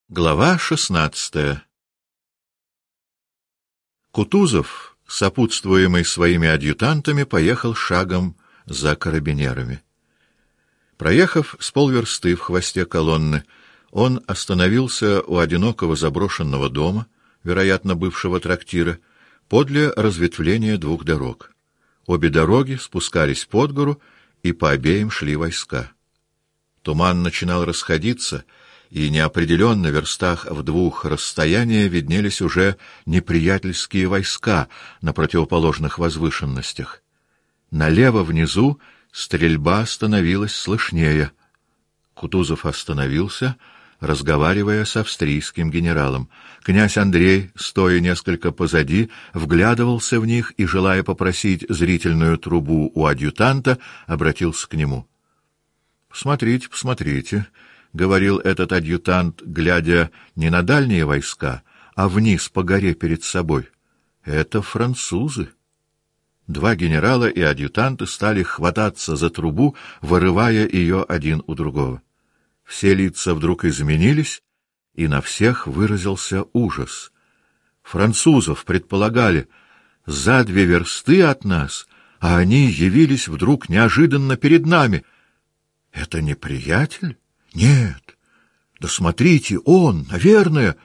Глава 16. Кутузов, сопутствуемый своими адъютантами, поехал шагом за карабинерами. Проехав с полверсты в хвосте колонны, он остановился у одинокого заброшенного дома, вероятно, бывшего трактира, подле разветвления двух дорог. Обе дороги спускались под гору, и по обеим шли войска. Туман начинал расходиться, и неопределенно в верстах в двух расстояния виднелись уже неприятельские войска на противоположных возвышенностях. Налево внизу стрельба становилась слышнее. Кутузов остановился, разговаривая с австрийским генералом. Князь Андрей, стоя несколько позади, вглядывался в них и, желая попросить зрительную трубу у адъютанта, обратился к нему. — Посмотрите, посмотрите, — говорил этот адъютант, глядя не на дальние войска, а вниз по горе перед собой. — Это французы. Два генерала и адъютанты стали хвататься за трубу, вырывая ее один у другого. Все лица вдруг изменились, и на всех выразился ужас. Французов предполагали за 2 версты от нас, а они явились вдруг неожиданно перед нами. — Это неприятель? Нет. Да смотрите, он, наверное.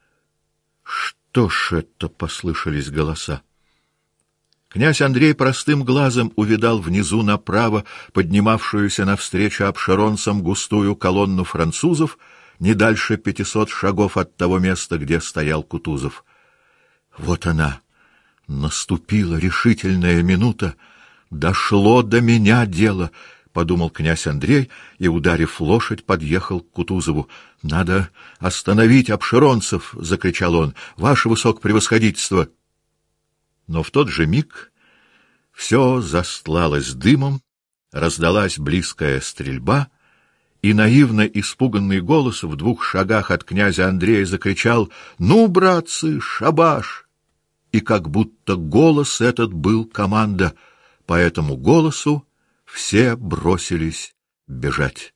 Что ж это, послышались голоса. Князь Андрей простым глазом увидал внизу направо поднимавшуюся навстречу обширонцам густую колонну французов, не дальше 500 шагов от того места, где стоял Кутузов. Вот она, наступила решительная минута. Дошло до меня дело, — подумал князь Андрей и, ударив лошадь, подъехал к Кутузову. — Надо остановить обширонцев! — закричал он. — Ваше высокопревосходительство! Но в тот же миг все застлалось дымом, раздалась близкая стрельба, и наивно испуганный голос в 2 шагах от князя Андрея закричал: «Ну, братцы, шабаш!» И как будто голос этот был команда, по этому голосу все бросились бежать.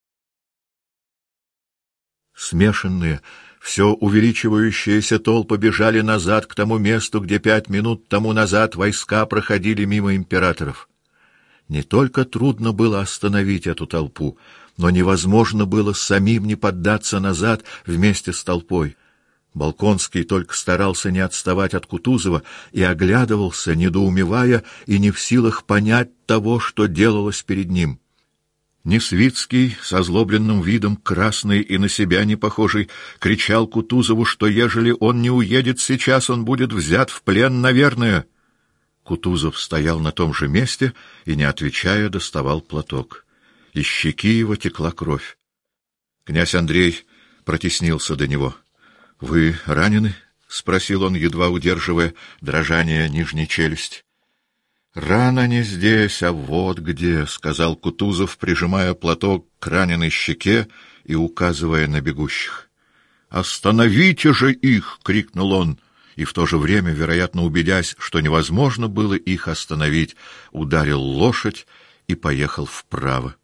Смешанные, все увеличивающиеся толпы бежали назад к тому месту, где 5 минут тому назад войска проходили мимо императоров. Не только трудно было остановить эту толпу, но невозможно было самим не поддаться назад вместе с толпой. Балконский только старался не отставать от Кутузова и оглядывался, недоумевая и не в силах понять того, что делалось перед ним. Несвицкий, с озлобленным видом, красный и на себя не похожий, кричал Кутузову, что ежели он не уедет сейчас, он будет взят в плен, наверное. Кутузов стоял на том же месте и, не отвечая, доставал платок. Из щеки его текла кровь. Князь Андрей протеснился до него. — Вы ранены? — спросил он, едва удерживая дрожание нижней челюсти. — Рана не здесь, а вот где, — сказал Кутузов, прижимая платок к раненой щеке и указывая на бегущих. — Остановите же их! — крикнул он, и в то же время, вероятно, убедясь, что невозможно было их остановить, ударил лошадь и поехал вправо.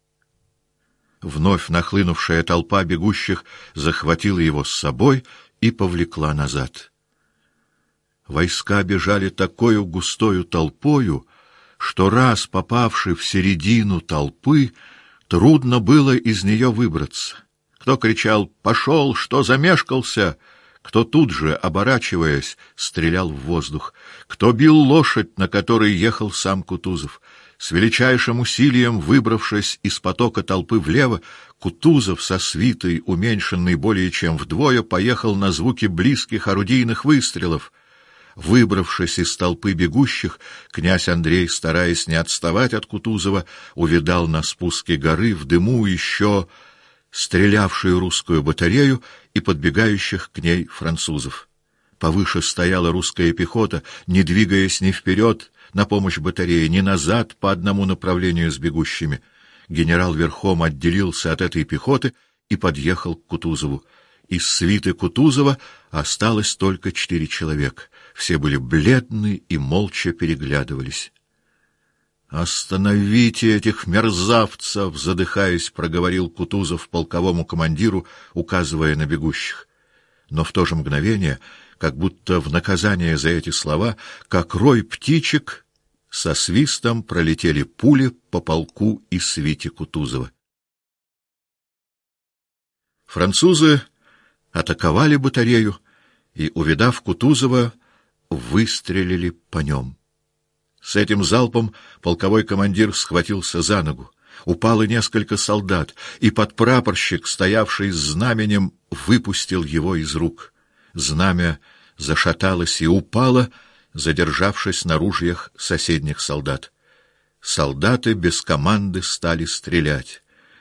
Вновь нахлынувшая толпа бегущих захватила его с собой и повлекла назад. Войска бежали такою густою толпою, что раз попавши в середину толпы, трудно было из нее выбраться. Кто кричал «Пошел! Что замешкался?», кто тут же, оборачиваясь, стрелял в воздух, кто бил лошадь, на которой ехал сам Кутузов. С величайшим усилием, выбравшись из потока толпы влево, Кутузов со свитой, уменьшенной более чем вдвое, поехал на звуки близких орудийных выстрелов. Выбравшись из толпы бегущих, князь Андрей, стараясь не отставать от Кутузова, увидал на спуске горы в дыму еще стрелявшую русскую батарею и подбегающих к ней французов. Повыше стояла русская пехота, не двигаясь ни вперед на помощь батарее, ни назад по одному направлению с бегущими. Генерал верхом отделился от этой пехоты и подъехал к Кутузову. Из свиты Кутузова осталось только 4 человека. Все были бледны и молча переглядывались. «Остановите этих мерзавцев!» — задыхаясь, проговорил Кутузов полковому командиру, указывая на бегущих. Но в то же мгновение, как будто в наказание за эти слова, как рой птичек, со свистом пролетели пули по полку и свите Кутузова. Французы атаковали батарею и, увидав Кутузова, выстрелили по нем. С этим залпом полковой командир схватился за ногу. Упало несколько солдат, и подпрапорщик, стоявший с знаменем, выпустил его из рук. Знамя зашаталось и упало, задержавшись на ружьях соседних солдат. Солдаты без команды стали стрелять.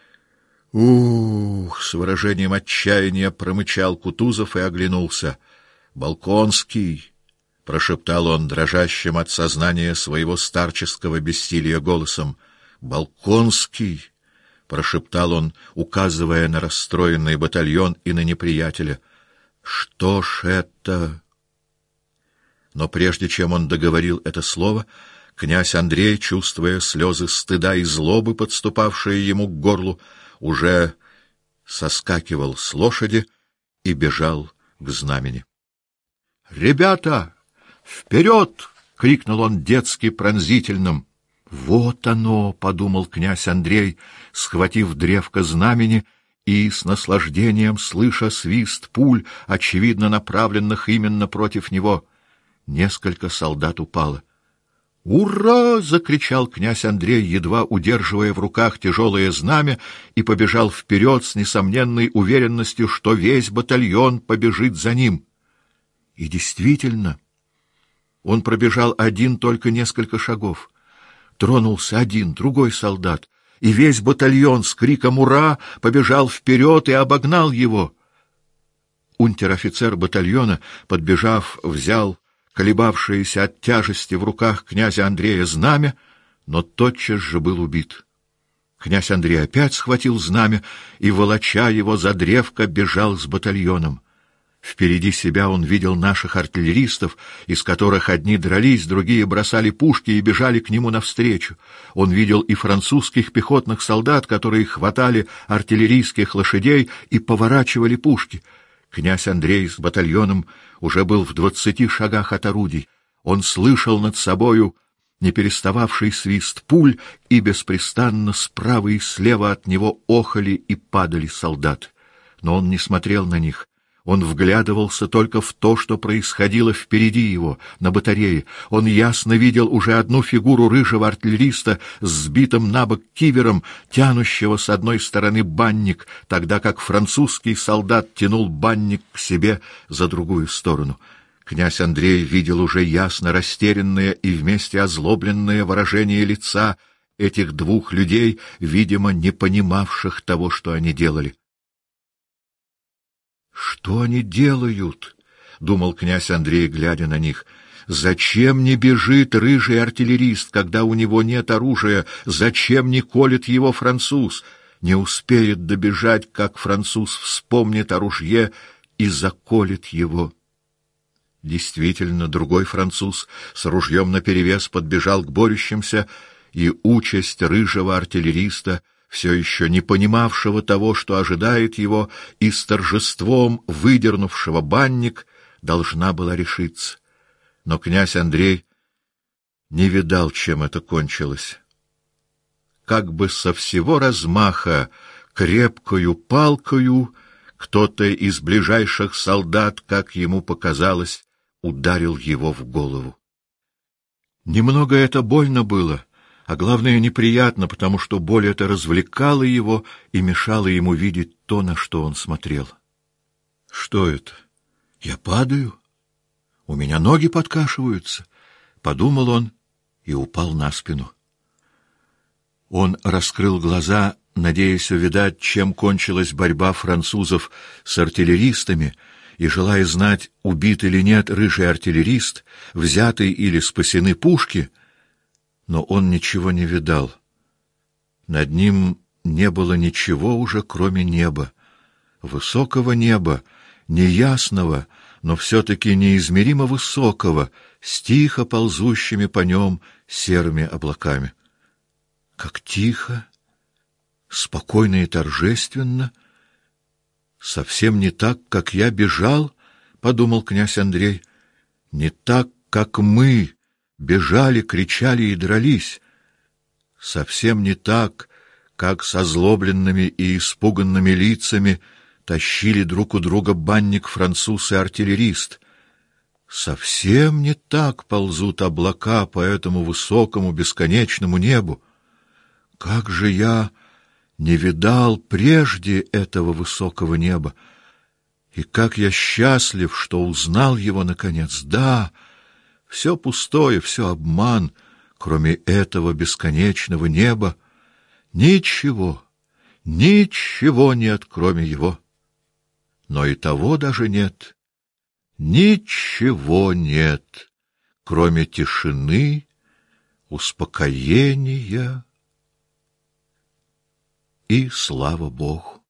«Ух!» — с выражением отчаяния промычал Кутузов и оглянулся. «Болконский!» — прошептал он дрожащим от сознания своего старческого бессилия голосом. «Болконский!» — прошептал он, указывая на расстроенный батальон и на неприятеля. «Что ж это?» Но прежде чем он договорил это слово, князь Андрей, чувствуя слезы стыда и злобы, подступавшие ему к горлу, уже соскакивал с лошади и бежал к знамени. «Ребята, вперед!» — крикнул он детски пронзительным. «Вот оно!» — подумал князь Андрей, схватив древко знамени и с наслаждением слыша свист пуль, очевидно направленных именно против него. Несколько солдат упало. «Ура!» — закричал князь Андрей, едва удерживая в руках тяжелое знамя, и побежал вперед с несомненной уверенностью, что весь батальон побежит за ним. И действительно, он пробежал один только несколько шагов. Тронулся один, другой солдат, и весь батальон с криком «Ура!» побежал вперед и обогнал его. Унтер-офицер батальона, подбежав, взял колебавшееся от тяжести в руках князя Андрея знамя, но тотчас же был убит. Князь Андрей опять схватил знамя и, волоча его за древко, бежал с батальоном. Впереди себя он видел наших артиллеристов, из которых одни дрались, другие бросали пушки и бежали к нему навстречу. Он видел и французских пехотных солдат, которые хватали артиллерийских лошадей и поворачивали пушки. Князь Андрей с батальоном уже был в 20 шагах от орудий. Он слышал над собою не перестававший свист пуль, и беспрестанно справа и слева от него охали и падали солдаты. Но он не смотрел на них. Он вглядывался только в то, что происходило впереди его, на батарее. Он ясно видел уже одну фигуру рыжего артиллериста с сбитым набок кивером, тянущего с одной стороны банник, тогда как французский солдат тянул банник к себе за другую сторону. Князь Андрей видел уже ясно растерянное и вместе озлобленное выражение лица этих двух людей, видимо, не понимавших того, что они делали. «Что они делают?» — думал князь Андрей, глядя на них. «Зачем не бежит рыжий артиллерист, когда у него нет оружия? Зачем не колет его француз? Не успеет добежать, как француз вспомнит о ружье и заколет его». Действительно, другой француз с ружьем наперевес подбежал к борющимся, и участь рыжего артиллериста, все еще не понимавшего того, что ожидает его, и с торжеством выдернувшего банник, должна была решиться. Но князь Андрей не видал, чем это кончилось. Как бы со всего размаха крепкою палкою кто-то из ближайших солдат, как ему показалось, ударил его в голову. Немного это больно было, а главное неприятно, потому что боль эта развлекала его и мешала ему видеть то, на что он смотрел. Что это? Я падаю? У меня ноги подкашиваются, подумал он и упал на спину. Он раскрыл глаза, надеясь увидать, чем кончилась борьба французов с артиллеристами, и желая знать, убит или нет рыжий артиллерист, взяты или спасены пушки, но он ничего не видал. Над ним не было ничего уже, кроме неба. Высокого неба, неясного, но все-таки неизмеримо высокого, с тихо ползущими по нем серыми облаками. как тихо, спокойно и торжественно. Совсем не так, как я бежал, — подумал князь Андрей, — не так, как мы бежали, кричали и дрались. Совсем не так, как с озлобленными и испуганными лицами тащили друг у друга банник-француз и артиллерист. Совсем не так ползут облака по этому высокому бесконечному небу. Как же я не видал прежде этого высокого неба! И как я счастлив, что узнал его наконец! Да, все пустое, все обман, кроме этого бесконечного неба. Ничего, ничего нет, кроме его. Но и того даже нет. Ничего нет, кроме тишины, успокоения и слава Богу.